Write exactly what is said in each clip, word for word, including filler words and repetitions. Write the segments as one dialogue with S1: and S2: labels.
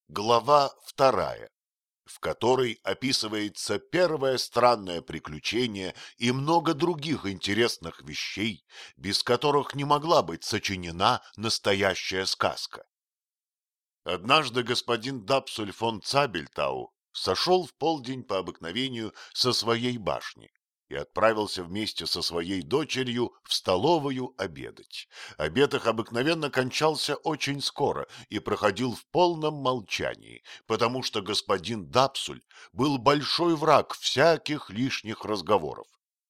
S1: Глава вторая, в которой описывается первое странное приключение и много других интересных вещей, без которых не могла быть сочинена настоящая сказка. Однажды господин Дапсуль фон Цабельтау сошел в полдень по обыкновению со своей башни и отправился вместе со своей дочерью в столовую обедать. Обед их обыкновенно кончался очень скоро и проходил в полном молчании, потому что господин Дапсуль был большой враг всяких лишних разговоров.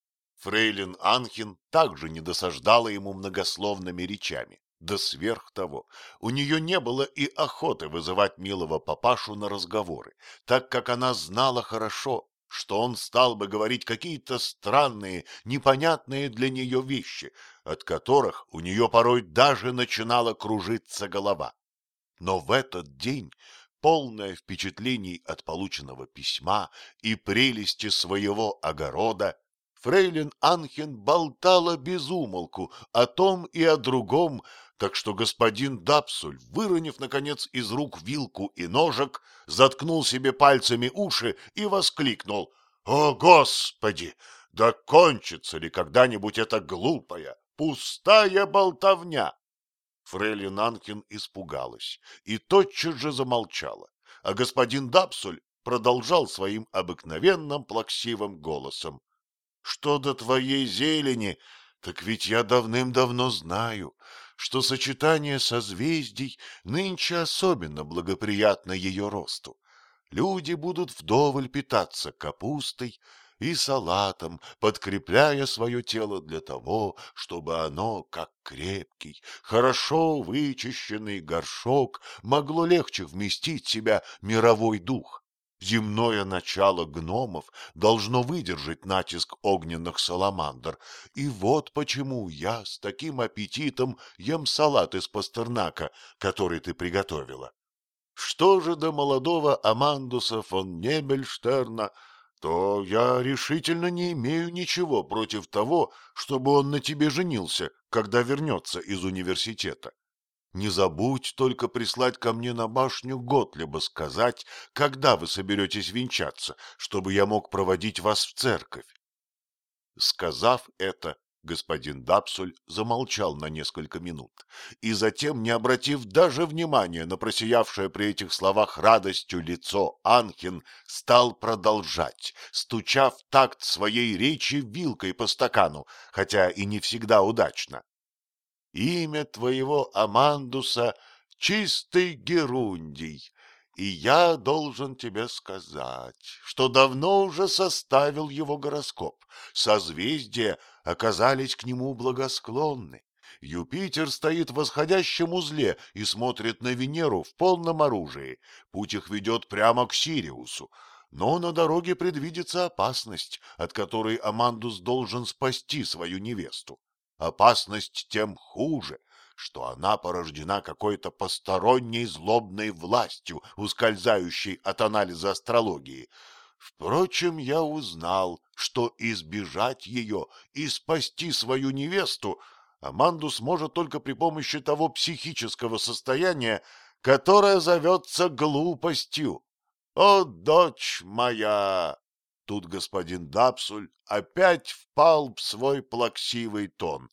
S1: Фрейлин Анхен также не досаждала ему многословными речами. Да сверх того, у нее не было и охоты вызывать милого папашу на разговоры, так как она знала хорошо, что он стал бы говорить какие-то странные, непонятные для нее вещи, от которых у нее порой даже начинала кружиться голова. Но в этот день, полное впечатлений от полученного письма и прелести своего огорода, фрейлин Анхен болтала без умолку о том и о другом, так что господин Дапсуль, выронив, наконец, из рук вилку и ножик, заткнул себе пальцами уши и воскликнул: «О, Господи! Да кончится ли когда-нибудь эта глупая, пустая болтовня?» Фрейлин Анхен испугалась и тотчас же замолчала, а господин Дапсуль продолжал своим обыкновенным плаксивым голосом: «Что до твоей зелени, так ведь я давным-давно знаю, что сочетание созвездий нынче особенно благоприятно ее росту. Люди будут вдоволь питаться капустой и салатом, подкрепляя свое тело для того, чтобы оно, как крепкий, хорошо вычищенный горшок, могло легче вместить в себя мировой дух. Земное начало гномов должно выдержать натиск огненных саламандр, и вот почему я с таким аппетитом ем салат из пастернака, который ты приготовила. Что же до молодого Амандуса фон Небельштерна, то я решительно не имею ничего против того, чтобы он на тебе женился, когда вернется из университета. Не забудь только прислать ко мне на башню Готлиба сказать, когда вы соберетесь венчаться, чтобы я мог проводить вас в церковь. Сказав это, господин Дапсуль замолчал на несколько минут, и затем, не обратив даже внимания на просиявшее при этих словах радостью лицо Анхен, стал продолжать, стуча в такт своей речи вилкой по стакану, хотя и не всегда удачно. «Имя твоего Амандуса — чистый герундий, и я должен тебе сказать, что давно уже составил его гороскоп. Созвездия оказались к нему благосклонны. Юпитер стоит в восходящем узле и смотрит на Венеру в полном оружии. Путь их ведет прямо к Сириусу. Но на дороге предвидится опасность, от которой Амандус должен спасти свою невесту. Опасность тем хуже, что она порождена какой-то посторонней злобной властью, ускользающей от анализа астрологии. Впрочем, я узнал, что избежать ее и спасти свою невесту Амандус может только при помощи того психического состояния, которое зовется глупостью. О, дочь моя! Тут господин Дапсуль опять впал в свой плаксивый тон.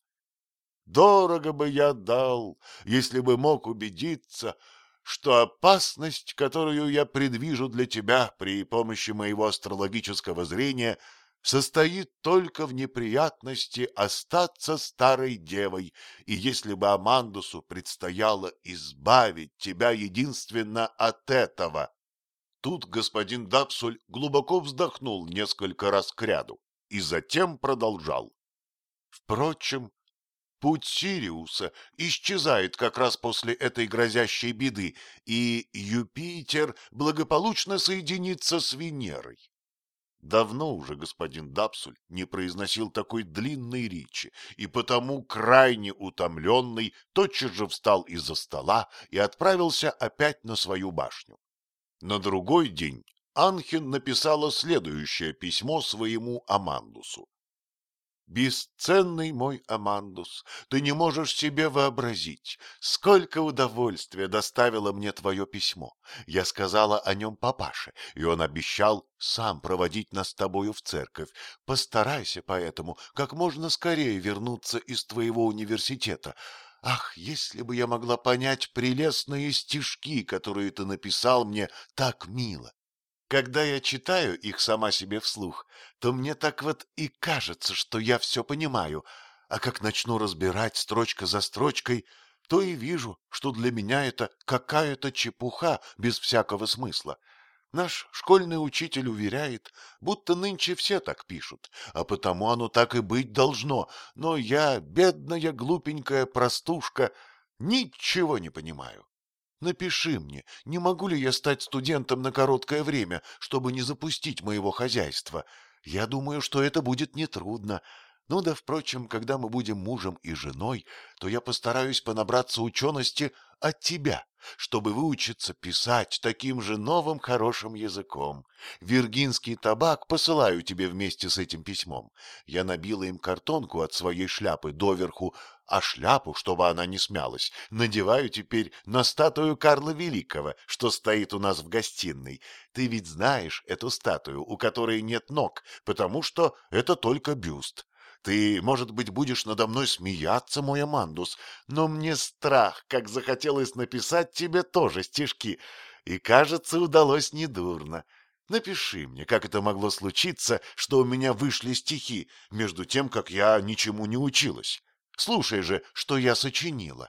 S1: Дорого бы я дал, если бы мог убедиться, что опасность, которую я предвижу для тебя при помощи моего астрологического зрения, состоит только в неприятности остаться старой девой, и если бы Амандусу предстояло избавить тебя единственно от этого. Тут господин Дапсуль глубоко вздохнул несколько раз кряду и затем продолжал. Впрочем, путь Сириуса исчезает как раз после этой грозящей беды, и Юпитер благополучно соединится с Венерой. Давно уже господин Дапсуль не произносил такой длинной речи, и потому, крайне утомленный, тотчас же встал из-за стола и отправился опять на свою башню. На другой день Анхен написала следующее письмо своему Амандусу. Бесценный мой Амандус, ты не можешь себе вообразить, сколько удовольствия доставило мне твое письмо. Я сказала о нем папаше, и он обещал сам проводить нас с тобою в церковь. Постарайся поэтому как можно скорее вернуться из твоего университета. Ах, если бы я могла понять прелестные стишки, которые ты написал мне так мило! Когда я читаю их сама себе вслух, то мне так вот и кажется, что я все понимаю, а как начну разбирать строчка за строчкой, то и вижу, что для меня это какая-то чепуха без всякого смысла. Наш школьный учитель уверяет, будто нынче все так пишут, а потому оно так и быть должно, но я, бедная глупенькая простушка, ничего не понимаю. Напиши мне, не могу ли я стать студентом на короткое время, чтобы не запустить моего хозяйства. Я думаю, что это будет нетрудно. Ну да, впрочем, когда мы будем мужем и женой, то я постараюсь понабраться учености от тебя, чтобы выучиться писать таким же новым хорошим языком. Виргинский табак посылаю тебе вместе с этим письмом. Я набила им картонку от своей шляпы доверху, а шляпу, чтобы она не смялась, надеваю теперь на статую Карла Великого, что стоит у нас в гостиной. Ты ведь знаешь эту статую, у которой нет ног, потому что это только бюст. Ты, может быть, будешь надо мной смеяться, мой Амандус, но мне страх, как захотелось написать тебе тоже стишки, и, кажется, удалось недурно. Напиши мне, как это могло случиться, что у меня вышли стихи, между тем, как я ничему не училась. Слушай же, что я сочинила.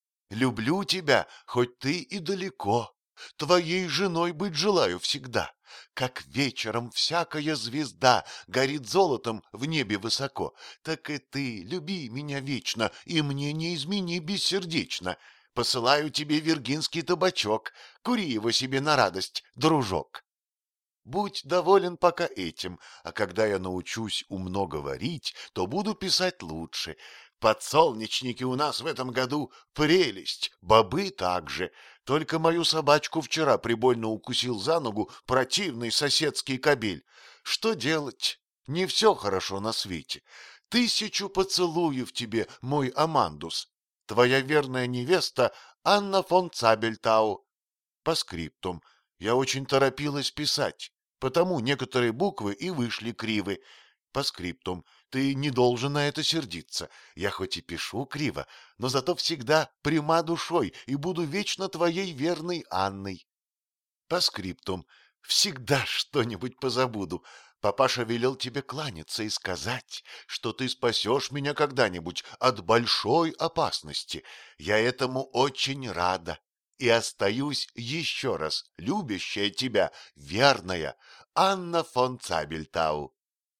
S1: Люблю тебя, хоть ты и далеко. Твоей женой быть желаю всегда. Как вечером всякая звезда горит золотом в небе высоко, так и ты люби меня вечно, и мне не измени бессердечно. Посылаю тебе виргинский табачок, кури его себе на радость, дружок. Будь доволен пока этим, а когда я научусь умно говорить, то буду писать лучше. Подсолнечники у нас в этом году прелесть, бобы также. Только мою собачку вчера прибольно укусил за ногу противный соседский кобель. Что делать? Не все хорошо на свете. Тысячу поцелуев тебе, мой Амандус. Твоя верная невеста Анна фон Цабельтау. По скриптум. Я очень торопилась писать, потому некоторые буквы и вышли кривы. По скриптум. Ты не должен на это сердиться. Я хоть и пишу криво, но зато всегда пряма душой и буду вечно твоей верной Анной. По скриптум. Всегда что-нибудь позабуду. Папаша велел тебе кланяться и сказать, что ты спасешь меня когда-нибудь от большой опасности. Я этому очень рада. И остаюсь еще раз любящая тебя, верная Анна фон Цабельтау.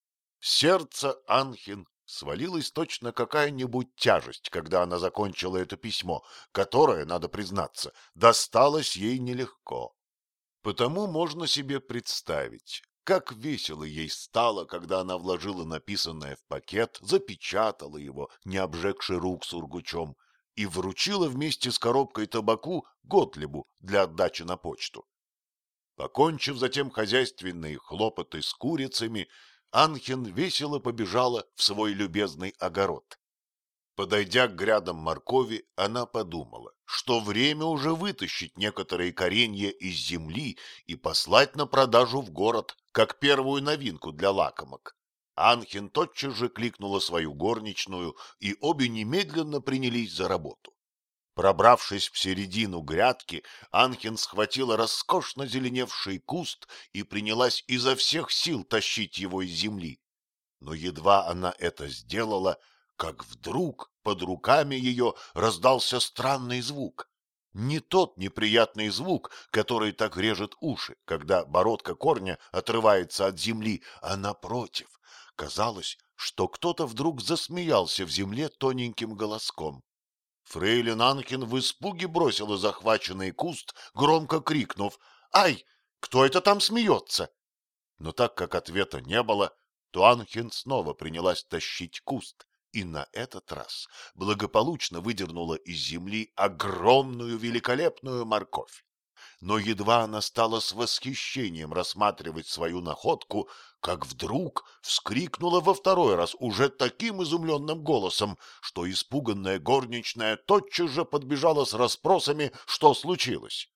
S1: Сердце Анхен свалилось точно какая-нибудь тяжесть, когда она закончила это письмо, которое, надо признаться, досталось ей нелегко. Потому можно себе представить, как весело ей стало, когда она вложила написанное в пакет, запечатала его, не обжегши рук сургучом, и вручила вместе с коробкой табаку Готлибу для отдачи на почту. Покончив затем хозяйственные хлопоты с курицами, Анхен весело побежала в свой любезный огород. Подойдя к грядам моркови, она подумала, что время уже вытащить некоторые коренья из земли и послать на продажу в город, как первую новинку для лакомок. Анхен тотчас же кликнула свою горничную, и обе немедленно принялись за работу. Пробравшись в середину грядки, Анхен схватила роскошно зеленевший куст и принялась изо всех сил тащить его из земли. Но едва она это сделала, как вдруг под руками ее раздался странный звук. Не тот неприятный звук, который так режет уши, когда бородка корня отрывается от земли, а напротив. Казалось, что кто-то вдруг засмеялся в земле тоненьким голоском. Фрейлин Анхен в испуге бросила захваченный куст, громко крикнув: «Ай, кто это там смеется?» Но так как ответа не было, то Анхен снова принялась тащить куст, и на этот раз благополучно выдернула из земли огромную великолепную морковь. но едва она стала с восхищением рассматривать свою находку, как вдруг вскрикнула во второй раз уже таким изумленным голосом, что испуганная горничная тотчас же подбежала с расспросами, что случилось.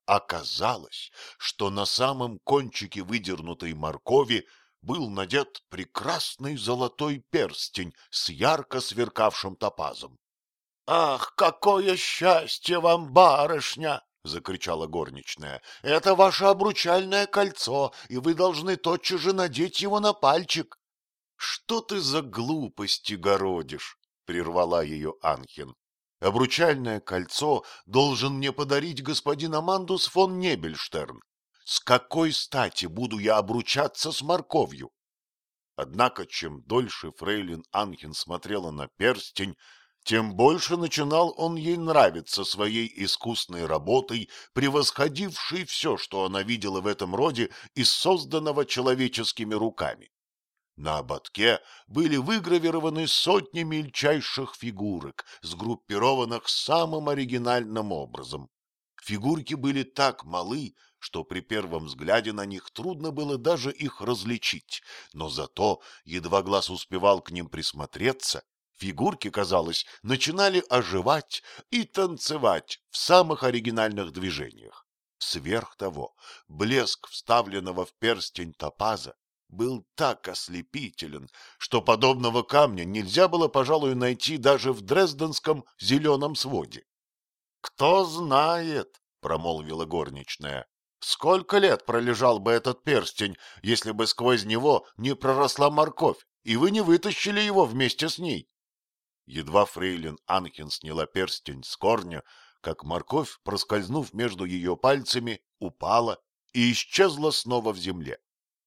S1: Оказалось, что на самом кончике выдернутой моркови был надет прекрасный золотой перстень с ярко сверкавшим топазом. — Ах, какое счастье вам, барышня! — закричала горничная. — Это ваше обручальное кольцо, и вы должны тотчас же надеть его на пальчик. — Что ты за глупости городишь? — прервала ее Анхен. — Обручальное кольцо должен мне подарить господин Амандус фон Небельштерн. С какой стати буду я обручаться с морковью? Однако, чем дольше фрейлин Анхен смотрела на перстень, тем больше начинал он ей нравиться своей искусной работой, превосходившей все, что она видела в этом роде из созданного человеческими руками. На ободке были выгравированы сотни мельчайших фигурок, сгруппированных самым оригинальным образом. Фигурки были так малы, что при первом взгляде на них трудно было даже их различить, но зато, едва глаз успевал к ним присмотреться, фигурки, казалось, начинали оживать и танцевать в самых оригинальных движениях. Сверх того, блеск вставленного в перстень топаза был так ослепителен, что подобного камня нельзя было, пожалуй, найти даже в дрезденском зеленом своде. — Кто знает, — промолвила горничная, — сколько лет пролежал бы этот перстень, если бы сквозь него не проросла морковь, и вы не вытащили его вместе с ней. Едва фрейлин Анхен сняла перстень с корня, как морковь, проскользнув между ее пальцами, упала и исчезла снова в земле.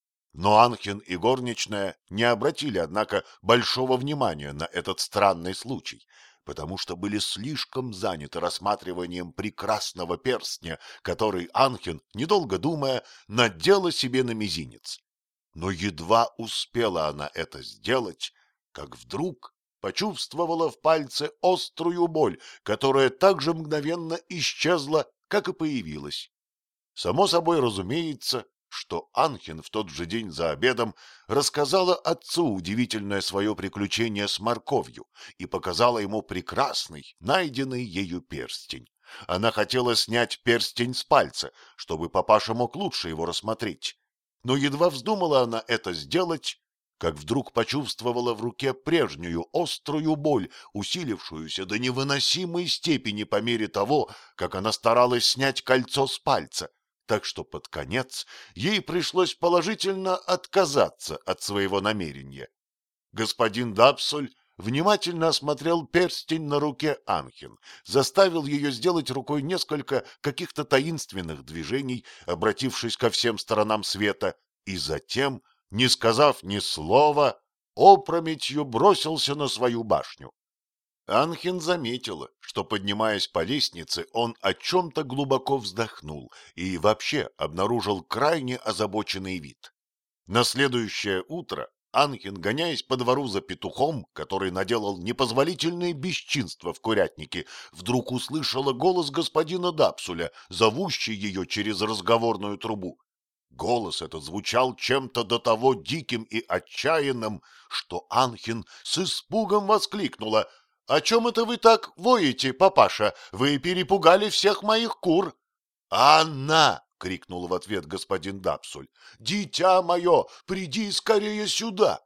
S1: Но Анхен и горничная не обратили, однако, большого внимания на этот странный случай, потому что были слишком заняты рассматриванием прекрасного перстня, который Анхен, недолго думая, надела себе на мизинец. Но едва успела она это сделать, как вдруг почувствовала в пальце острую боль, которая так же мгновенно исчезла, как и появилась. Само собой разумеется, что Анхен в тот же день за обедом рассказала отцу удивительное свое приключение с морковью и показала ему прекрасный, найденный ею перстень. Она хотела снять перстень с пальца, чтобы папаша мог лучше его рассмотреть. Но едва вздумала она это сделать, как вдруг почувствовала в руке прежнюю острую боль, усилившуюся до невыносимой степени по мере того, как она старалась снять кольцо с пальца, так что под конец ей пришлось положительно отказаться от своего намерения. Господин Дапсуль внимательно осмотрел перстень на руке Анхен, заставил ее сделать рукой несколько каких-то таинственных движений, обратившись ко всем сторонам света, и затем, не сказав ни слова, опрометью бросился на свою башню. Анхен заметила, что, поднимаясь по лестнице, он о чем-то глубоко вздохнул и вообще обнаружил крайне озабоченный вид. На следующее утро Анхен, гоняясь по двору за петухом, который наделал непозволительные бесчинства в курятнике, вдруг услышала голос господина Дапсуля, зовущий ее через разговорную трубу. Голос этот звучал чем-то до того диким и отчаянным, что Анхен с испугом воскликнула: — О чем это вы так воете, папаша? Вы перепугали всех моих кур. — Анна! — крикнул в ответ господин Дапсуль. — Дитя мое, приди скорее сюда!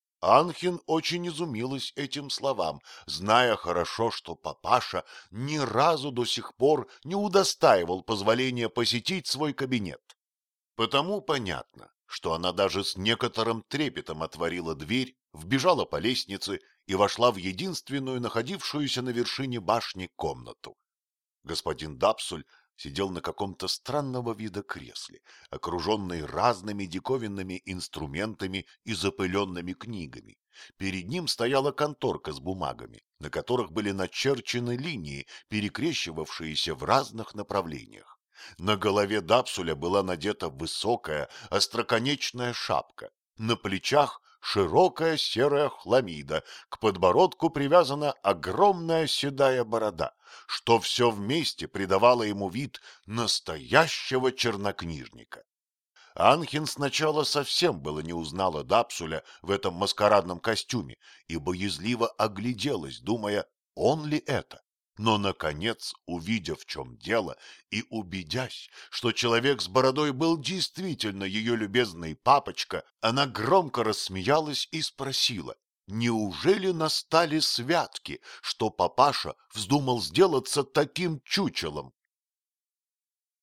S1: Анхен очень изумилась этим словам, зная хорошо, что папаша ни разу до сих пор не удостаивал позволения посетить свой кабинет. Потому понятно, что она даже с некоторым трепетом отворила дверь, вбежала по лестнице и вошла в единственную находившуюся на вершине башни комнату. Господин Дапсуль сидел на каком-то странного вида кресле, окруженный разными диковинными инструментами и запыленными книгами. Перед ним стояла конторка с бумагами, на которых были начерчены линии, перекрещивавшиеся в разных направлениях. На голове Дапсуля была надета высокая, остроконечная шапка, на плечах широкая серая хламида, к подбородку привязана огромная седая борода, что все вместе придавало ему вид настоящего чернокнижника. Анхин сначала совсем было не узнала Дапсуля в этом маскарадном костюме и боязливо огляделась, думая, он ли это. Но, наконец, увидев, в чем дело, и убедясь, что человек с бородой был действительно ее любезный папочка, она громко рассмеялась и спросила, неужели настали святки, что папаша вздумал сделаться таким чучелом?